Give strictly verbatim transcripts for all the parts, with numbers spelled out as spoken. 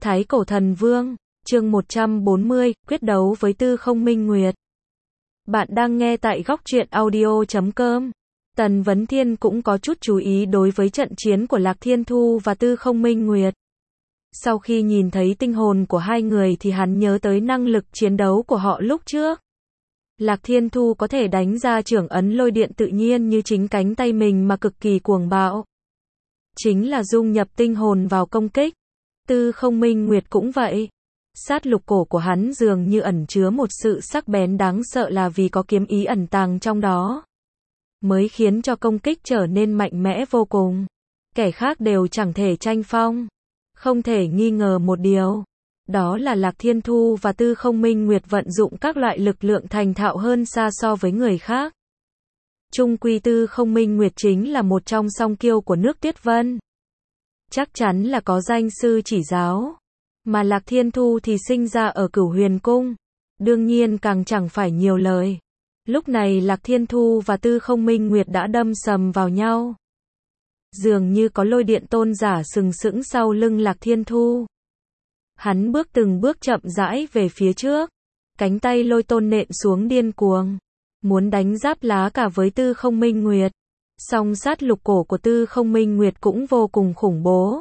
Thái Cổ Thần Vương, chương một trăm bốn mươi, quyết đấu với Tư Không Minh Nguyệt. Bạn đang nghe tại góc truyện audio chấm com. Tần Vấn Thiên cũng có chút chú ý đối với trận chiến của Lạc Thiên Thu và Tư Không Minh Nguyệt. Sau khi nhìn thấy tinh hồn của hai người thì hắn nhớ tới năng lực chiến đấu của họ lúc trước. Lạc Thiên Thu có thể đánh ra chưởng ấn lôi điện tự nhiên như chính cánh tay mình mà cực kỳ cuồng bạo. Chính là dung nhập tinh hồn vào công kích. Tư Không Minh Nguyệt cũng vậy. Sát lục cổ của hắn dường như ẩn chứa một sự sắc bén đáng sợ là vì có kiếm ý ẩn tàng trong đó. Mới khiến cho công kích trở nên mạnh mẽ vô cùng. Kẻ khác đều chẳng thể tranh phong. Không thể nghi ngờ một điều. Đó là Lạc Thiên Thu và Tư Không Minh Nguyệt vận dụng các loại lực lượng thành thạo hơn xa so với người khác. Chung quy Tư Không Minh Nguyệt chính là một trong song kiêu của nước Tuyết Vân. Chắc chắn là có danh sư chỉ giáo. Mà Lạc Thiên Thu thì sinh ra ở Cửu Huyền Cung. Đương nhiên càng chẳng phải nhiều lời. Lúc này Lạc Thiên Thu và Tư Không Minh Nguyệt đã đâm sầm vào nhau. Dường như có lôi điện tôn giả sừng sững sau lưng Lạc Thiên Thu. Hắn bước từng bước chậm rãi về phía trước. Cánh tay lôi tôn nện xuống điên cuồng. Muốn đánh giáp lá cả với Tư Không Minh Nguyệt. Song sát lục cổ của Tư Không Minh Nguyệt cũng vô cùng khủng bố.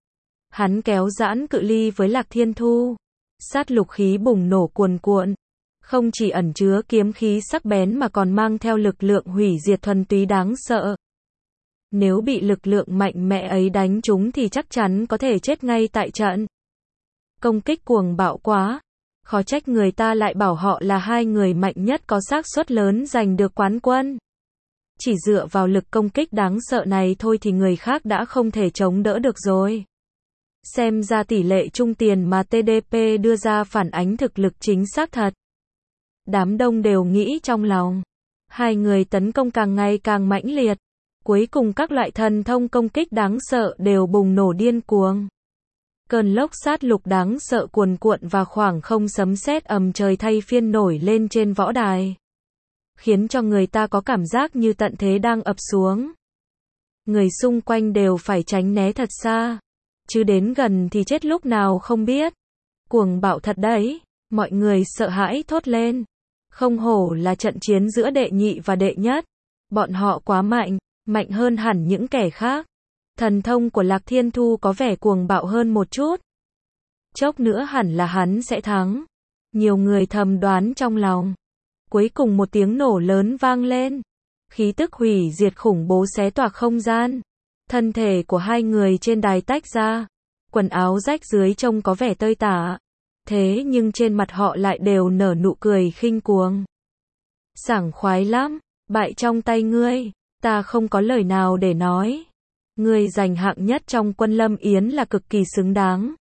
Hắn kéo giãn cự ly với Lạc Thiên Thu. Sát lục khí bùng nổ cuồn cuộn. Không chỉ ẩn chứa kiếm khí sắc bén mà còn mang theo lực lượng hủy diệt thuần túy đáng sợ. Nếu bị lực lượng mạnh mẽ ấy đánh trúng thì chắc chắn có thể chết ngay tại trận. Công kích cuồng bạo quá. Khó trách người ta lại bảo họ là hai người mạnh nhất có xác suất lớn giành được quán quân. Chỉ dựa vào lực công kích đáng sợ này thôi thì người khác đã không thể chống đỡ được rồi. Xem ra tỷ lệ trung tiền mà tê đê pê đưa ra phản ánh thực lực chính xác thật. Đám đông đều nghĩ trong lòng. Hai người tấn công càng ngày càng mãnh liệt. Cuối cùng các loại thần thông công kích đáng sợ đều bùng nổ điên cuồng. Cơn lốc sát lục đáng sợ cuồn cuộn và khoảng không sấm sét ầm trời thay phiên nổi lên trên võ đài. Khiến cho người ta có cảm giác như tận thế đang ập xuống. Người xung quanh đều phải tránh né thật xa. Chứ đến gần thì chết lúc nào không biết. Cuồng bạo thật đấy. Mọi người sợ hãi thốt lên. Không hổ là trận chiến giữa đệ nhị và đệ nhất. Bọn họ quá mạnh, mạnh hơn hẳn những kẻ khác. Thần thông của Lạc Thiên Thu có vẻ cuồng bạo hơn một chút. Chốc nữa hẳn là hắn sẽ thắng. Nhiều người thầm đoán trong lòng. Cuối cùng một tiếng nổ lớn vang lên. Khí tức hủy diệt khủng bố xé toạc không gian. Thân thể của hai người trên đài tách ra. Quần áo rách dưới trông có vẻ tơi tả. Thế nhưng trên mặt họ lại đều nở nụ cười khinh cuồng. Sảng khoái lắm. Bại trong tay ngươi. Ta không có lời nào để nói. Ngươi giành hạng nhất trong quân Lâm Yến là cực kỳ xứng đáng.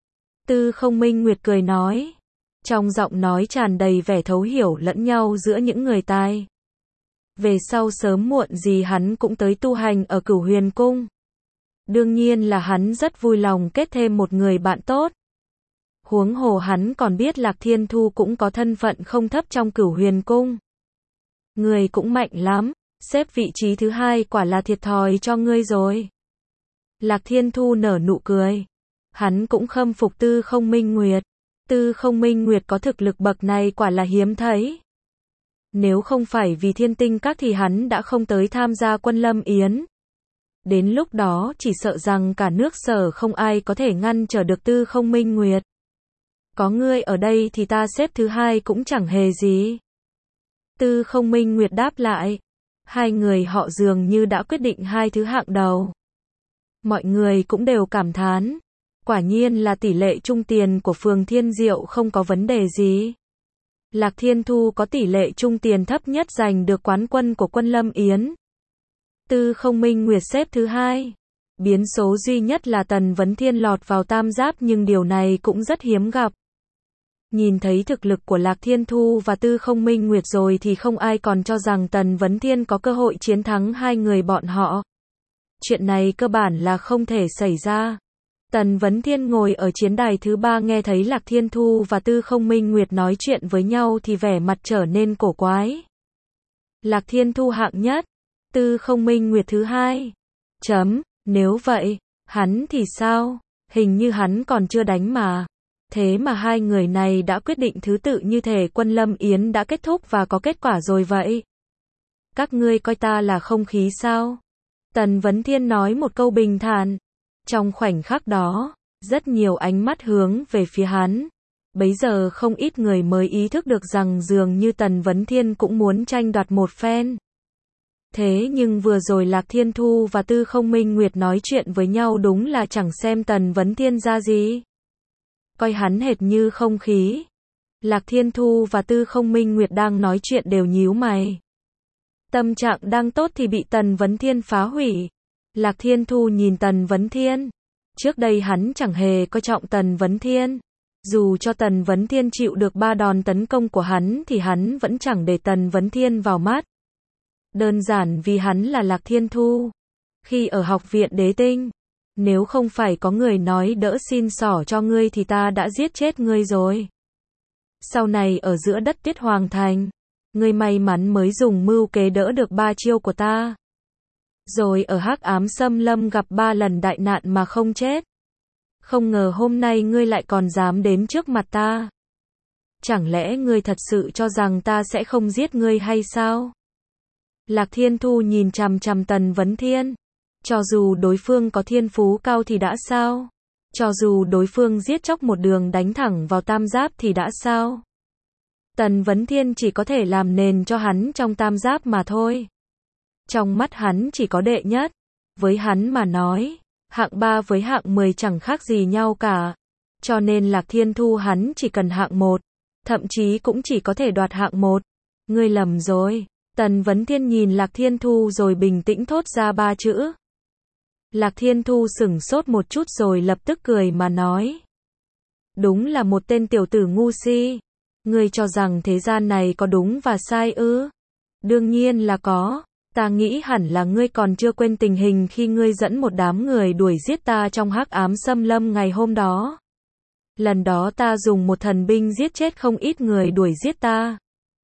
Tư Không Minh Nguyệt cười nói. Trong giọng nói tràn đầy vẻ thấu hiểu lẫn nhau giữa những người tai. Về sau sớm muộn gì hắn cũng tới tu hành ở Cửu Huyền Cung. Đương nhiên là hắn rất vui lòng kết thêm một người bạn tốt. Huống hồ hắn còn biết Lạc Thiên Thu cũng có thân phận không thấp trong Cửu Huyền Cung. Người cũng mạnh lắm, xếp vị trí thứ hai quả là thiệt thòi cho ngươi rồi. Lạc Thiên Thu nở nụ cười. Hắn cũng khâm phục Tư Không Minh Nguyệt. Tư Không Minh Nguyệt có thực lực bậc này quả là hiếm thấy. Nếu không phải vì Thiên Tinh Các thì hắn đã không tới tham gia quân Lâm Yến. Đến lúc đó chỉ sợ rằng cả nước Sở không ai có thể ngăn trở được Tư Không Minh Nguyệt. Có ngươi ở đây thì ta xếp thứ hai cũng chẳng hề gì. Tư Không Minh Nguyệt đáp lại. Hai người họ dường như đã quyết định hai thứ hạng đầu. Mọi người cũng đều cảm thán. Quả nhiên là tỷ lệ trung tiền của Phường Thiên Diệu không có vấn đề gì. Lạc Thiên Thu có tỷ lệ trung tiền thấp nhất giành được quán quân của quân Lâm Yến. Tư Không Minh Nguyệt xếp thứ hai. Biến số duy nhất là Tần Vấn Thiên lọt vào tam giáp nhưng điều này cũng rất hiếm gặp. Nhìn thấy thực lực của Lạc Thiên Thu và Tư Không Minh Nguyệt rồi thì không ai còn cho rằng Tần Vấn Thiên có cơ hội chiến thắng hai người bọn họ. Chuyện này cơ bản là không thể xảy ra. Tần Vấn Thiên ngồi ở chiến đài thứ ba nghe thấy Lạc Thiên Thu và Tư Không Minh Nguyệt nói chuyện với nhau thì vẻ mặt trở nên cổ quái. Lạc Thiên Thu hạng nhất, Tư Không Minh Nguyệt thứ hai. Chấm, nếu vậy, hắn thì sao? Hình như hắn còn chưa đánh mà. Thế mà hai người này đã quyết định thứ tự như thể Quân Lâm Yến đã kết thúc và có kết quả rồi vậy. Các ngươi coi ta là không khí sao? Tần Vấn Thiên nói một câu bình thản. Trong khoảnh khắc đó, rất nhiều ánh mắt hướng về phía hắn. Bấy giờ không ít người mới ý thức được rằng dường như Tần Vấn Thiên cũng muốn tranh đoạt một phen. Thế nhưng vừa rồi Lạc Thiên Thu và Tư Không Minh Nguyệt nói chuyện với nhau đúng là chẳng xem Tần Vấn Thiên ra gì. Coi hắn hệt như không khí. Lạc Thiên Thu và Tư Không Minh Nguyệt đang nói chuyện đều nhíu mày. Tâm trạng đang tốt thì bị Tần Vấn Thiên phá hủy. Lạc Thiên Thu nhìn Tần Vấn Thiên. Trước đây hắn chẳng hề coi trọng Tần Vấn Thiên. Dù cho Tần Vấn Thiên chịu được ba đòn tấn công của hắn thì hắn vẫn chẳng để Tần Vấn Thiên vào mắt. Đơn giản vì hắn là Lạc Thiên Thu. Khi ở học viện Đế Tinh, nếu không phải có người nói đỡ xin xỏ cho ngươi thì ta đã giết chết ngươi rồi. Sau này ở giữa đất Tuyết Hoàng Thành, ngươi may mắn mới dùng mưu kế đỡ được ba chiêu của ta. Rồi ở Hắc Ám Xâm Lâm gặp ba lần đại nạn mà không chết. Không ngờ hôm nay ngươi lại còn dám đến trước mặt ta. Chẳng lẽ ngươi thật sự cho rằng ta sẽ không giết ngươi hay sao? Lạc Thiên Thu nhìn chằm chằm Tần Vấn Thiên. Cho dù đối phương có thiên phú cao thì đã sao? Cho dù đối phương giết chóc một đường đánh thẳng vào tam giáp thì đã sao? Tần Vấn Thiên chỉ có thể làm nền cho hắn trong tam giáp mà thôi. Trong mắt hắn chỉ có đệ nhất. Với hắn mà nói, hạng ba với hạng mười chẳng khác gì nhau cả. Cho nên Lạc Thiên Thu hắn chỉ cần hạng một. Thậm chí cũng chỉ có thể đoạt hạng một. Ngươi lầm rồi. Tần Vấn Thiên nhìn Lạc Thiên Thu rồi bình tĩnh thốt ra ba chữ. Lạc Thiên Thu sửng sốt một chút rồi lập tức cười mà nói. Đúng là một tên tiểu tử ngu si. Ngươi cho rằng thế gian này có đúng và sai ư? Đương nhiên là có. Ta nghĩ hẳn là ngươi còn chưa quên tình hình khi ngươi dẫn một đám người đuổi giết ta trong Hắc Ám Xâm Lâm ngày hôm đó. Lần đó ta dùng một thần binh giết chết không ít người đuổi giết ta.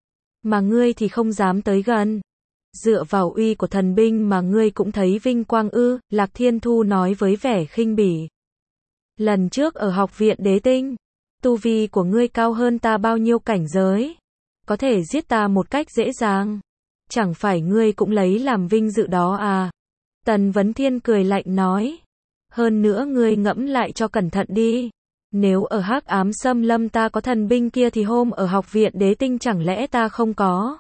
Mà ngươi thì không dám tới gần. Dựa vào uy của thần binh mà ngươi cũng thấy vinh quang ư? Lạc Thiên Thu nói với vẻ khinh bỉ. Lần trước ở học viện Đế Tinh, tu vi của ngươi cao hơn ta bao nhiêu cảnh giới? Có thể giết ta một cách dễ dàng. Chẳng phải ngươi cũng lấy làm vinh dự đó à? Tần Vấn Thiên cười lạnh nói. Hơn nữa ngươi ngẫm lại cho cẩn thận đi. Nếu ở Hắc Ám Xâm Lâm ta có thần binh kia thì hôm ở học viện Đế Tinh chẳng lẽ ta không có?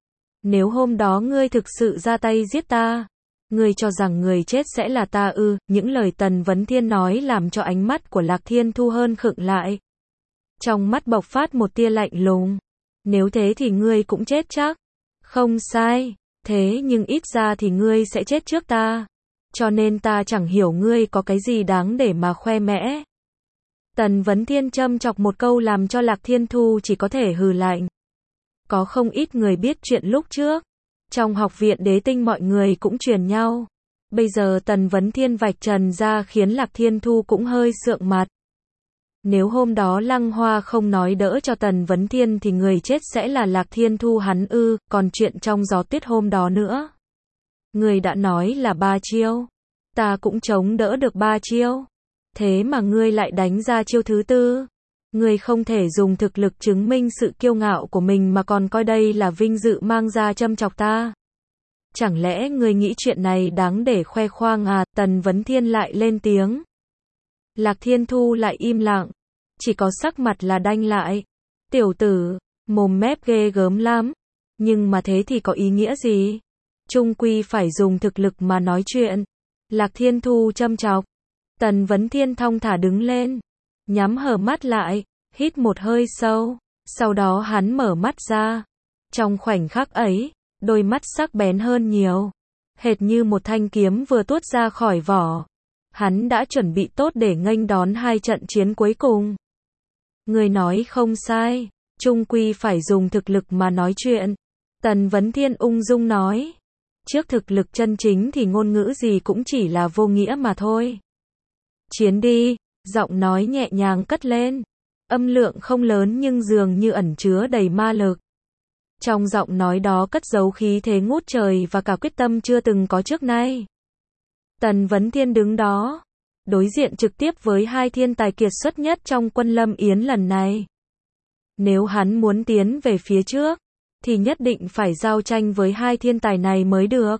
Nếu hôm đó ngươi thực sự ra tay giết ta, ngươi cho rằng người chết sẽ là ta ư? Những lời Tần Vấn Thiên nói làm cho ánh mắt của Lạc Thiên Thu hơn khựng lại. Trong mắt bộc phát một tia lạnh lùng. Nếu thế thì ngươi cũng chết chắc. Không sai, thế nhưng ít ra thì ngươi sẽ chết trước ta. Cho nên ta chẳng hiểu ngươi có cái gì đáng để mà khoe mẽ. Tần Vấn Thiên châm chọc một câu làm cho Lạc Thiên Thu chỉ có thể hừ lạnh. Có không ít người biết chuyện lúc trước. Trong học viện Đế Tinh mọi người cũng truyền nhau. Bây giờ Tần Vấn Thiên vạch trần ra khiến Lạc Thiên Thu cũng hơi sượng mặt. Nếu hôm đó Lăng Hoa không nói đỡ cho Tần Vấn Thiên thì người chết sẽ là Lạc Thiên Thu hắn ư? Còn chuyện trong gió tuyết hôm đó nữa. Người đã nói là ba chiêu. Ta cũng chống đỡ được ba chiêu. Thế mà ngươi lại đánh ra chiêu thứ tư. Ngươi không thể dùng thực lực chứng minh sự kiêu ngạo của mình mà còn coi đây là vinh dự mang ra châm chọc ta. Chẳng lẽ ngươi nghĩ chuyện này đáng để khoe khoang à? Tần Vấn Thiên lại lên tiếng. Lạc Thiên Thu lại im lặng. Chỉ có sắc mặt là đanh lại. Tiểu tử, mồm mép ghê gớm lắm. Nhưng mà thế thì có ý nghĩa gì? Chung quy phải dùng thực lực mà nói chuyện. Lạc Thiên Thu châm chọc. Tần Vấn Thiên thong thả đứng lên. Nhắm hờ mắt lại. Hít một hơi sâu. Sau đó hắn mở mắt ra. Trong khoảnh khắc ấy, đôi mắt sắc bén hơn nhiều. Hệt như một thanh kiếm vừa tuốt ra khỏi vỏ. Hắn đã chuẩn bị tốt để nghênh đón hai trận chiến cuối cùng. Người nói không sai. Chung quy phải dùng thực lực mà nói chuyện. Tần Vấn Thiên ung dung nói. Trước thực lực chân chính thì ngôn ngữ gì cũng chỉ là vô nghĩa mà thôi. Chiến đi, giọng nói nhẹ nhàng cất lên. Âm lượng không lớn nhưng dường như ẩn chứa đầy ma lực. Trong giọng nói đó cất giấu khí thế ngút trời và cả quyết tâm chưa từng có trước nay. Tần Vấn Thiên đứng đó, đối diện trực tiếp với hai thiên tài kiệt xuất nhất trong quân Lâm Yến lần này. Nếu hắn muốn tiến về phía trước, thì nhất định phải giao tranh với hai thiên tài này mới được.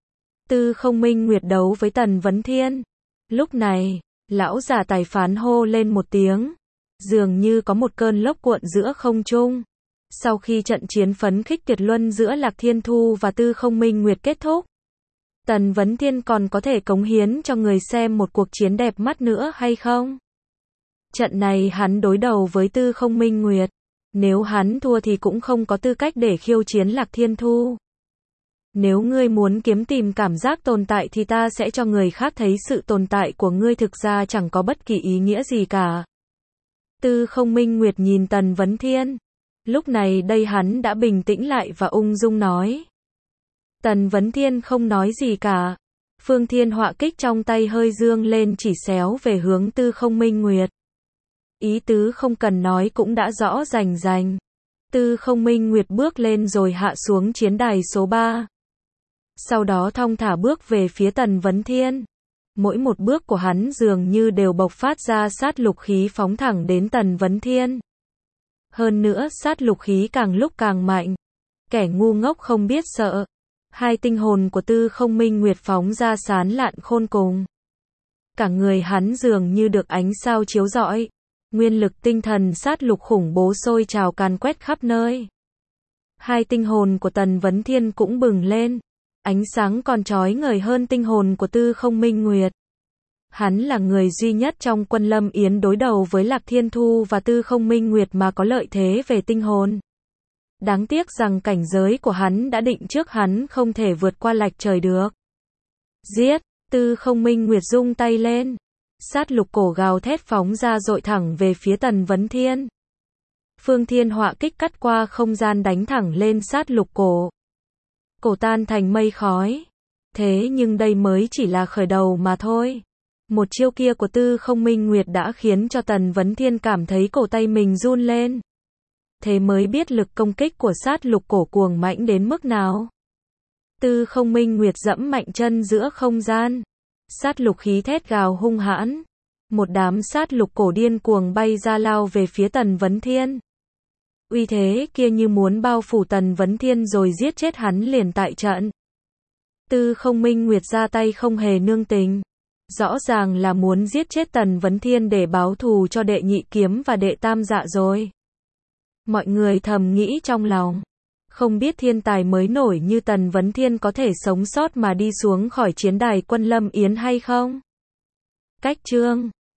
Tư Không Minh Nguyệt đấu với Tần Vấn Thiên. Lúc này, lão già tài phán hô lên một tiếng, dường như có một cơn lốc cuộn giữa không trung. Sau khi trận chiến phấn khích tuyệt luân giữa Lạc Thiên Thu và Tư Không Minh Nguyệt kết thúc, Tần Vấn Thiên còn có thể cống hiến cho người xem một cuộc chiến đẹp mắt nữa hay không? Trận này hắn đối đầu với Tư Không Minh Nguyệt. Nếu hắn thua thì cũng không có tư cách để khiêu chiến Lạc Thiên Thu. Nếu ngươi muốn kiếm tìm cảm giác tồn tại thì ta sẽ cho người khác thấy sự tồn tại của ngươi thực ra chẳng có bất kỳ ý nghĩa gì cả. Tư Không Minh Nguyệt nhìn Tần Vấn Thiên. Lúc này đây hắn đã bình tĩnh lại và ung dung nói. Tần Vấn Thiên không nói gì cả. Phương Thiên họa kích trong tay hơi dương lên chỉ xéo về hướng Tư Không Minh Nguyệt. Ý tứ không cần nói cũng đã rõ rành rành. Tư Không Minh Nguyệt bước lên rồi hạ xuống chiến đài số ba. Sau đó thong thả bước về phía Tần Vấn Thiên. Mỗi một bước của hắn dường như đều bộc phát ra sát lục khí phóng thẳng đến Tần Vấn Thiên. Hơn nữa sát lục khí càng lúc càng mạnh. Kẻ ngu ngốc không biết sợ. Hai tinh hồn của Tư Không Minh Nguyệt phóng ra sán lạn khôn cùng. Cả người hắn dường như được ánh sao chiếu rọi. Nguyên lực tinh thần sát lục khủng bố sôi trào càn quét khắp nơi. Hai tinh hồn của Tần Vấn Thiên cũng bừng lên. Ánh sáng còn chói ngời hơn tinh hồn của Tư Không Minh Nguyệt. Hắn là người duy nhất trong quân Lâm Yến đối đầu với Lạc Thiên Thu và Tư Không Minh Nguyệt mà có lợi thế về tinh hồn. Đáng tiếc rằng cảnh giới của hắn đã định trước hắn không thể vượt qua lạch trời được. Giết! Tư Không Minh Nguyệt rung tay lên. Sát lục cổ gào thét phóng ra dội thẳng về phía Tần Vấn Thiên. Phương Thiên họa kích cắt qua không gian đánh thẳng lên sát lục cổ. Cổ tan thành mây khói. Thế nhưng đây mới chỉ là khởi đầu mà thôi. Một chiêu kia của Tư Không Minh Nguyệt đã khiến cho Tần Vấn Thiên cảm thấy cổ tay mình run lên. Thế mới biết lực công kích của sát lục cổ cuồng mãnh đến mức nào. Tư Không Minh Nguyệt dẫm mạnh chân giữa không gian. Sát lục khí thét gào hung hãn. Một đám sát lục cổ điên cuồng bay ra lao về phía Tần Vấn Thiên. Uy thế kia như muốn bao phủ Tần Vấn Thiên rồi giết chết hắn liền tại trận. Tư Không Minh Nguyệt ra tay không hề nương tình. Rõ ràng là muốn giết chết Tần Vấn Thiên để báo thù cho đệ nhị kiếm và đệ tam dạ rồi. Mọi người thầm nghĩ trong lòng. Không biết thiên tài mới nổi như Tần Vấn Thiên có thể sống sót mà đi xuống khỏi chiến đài quân Lâm Yến hay không? Cách chương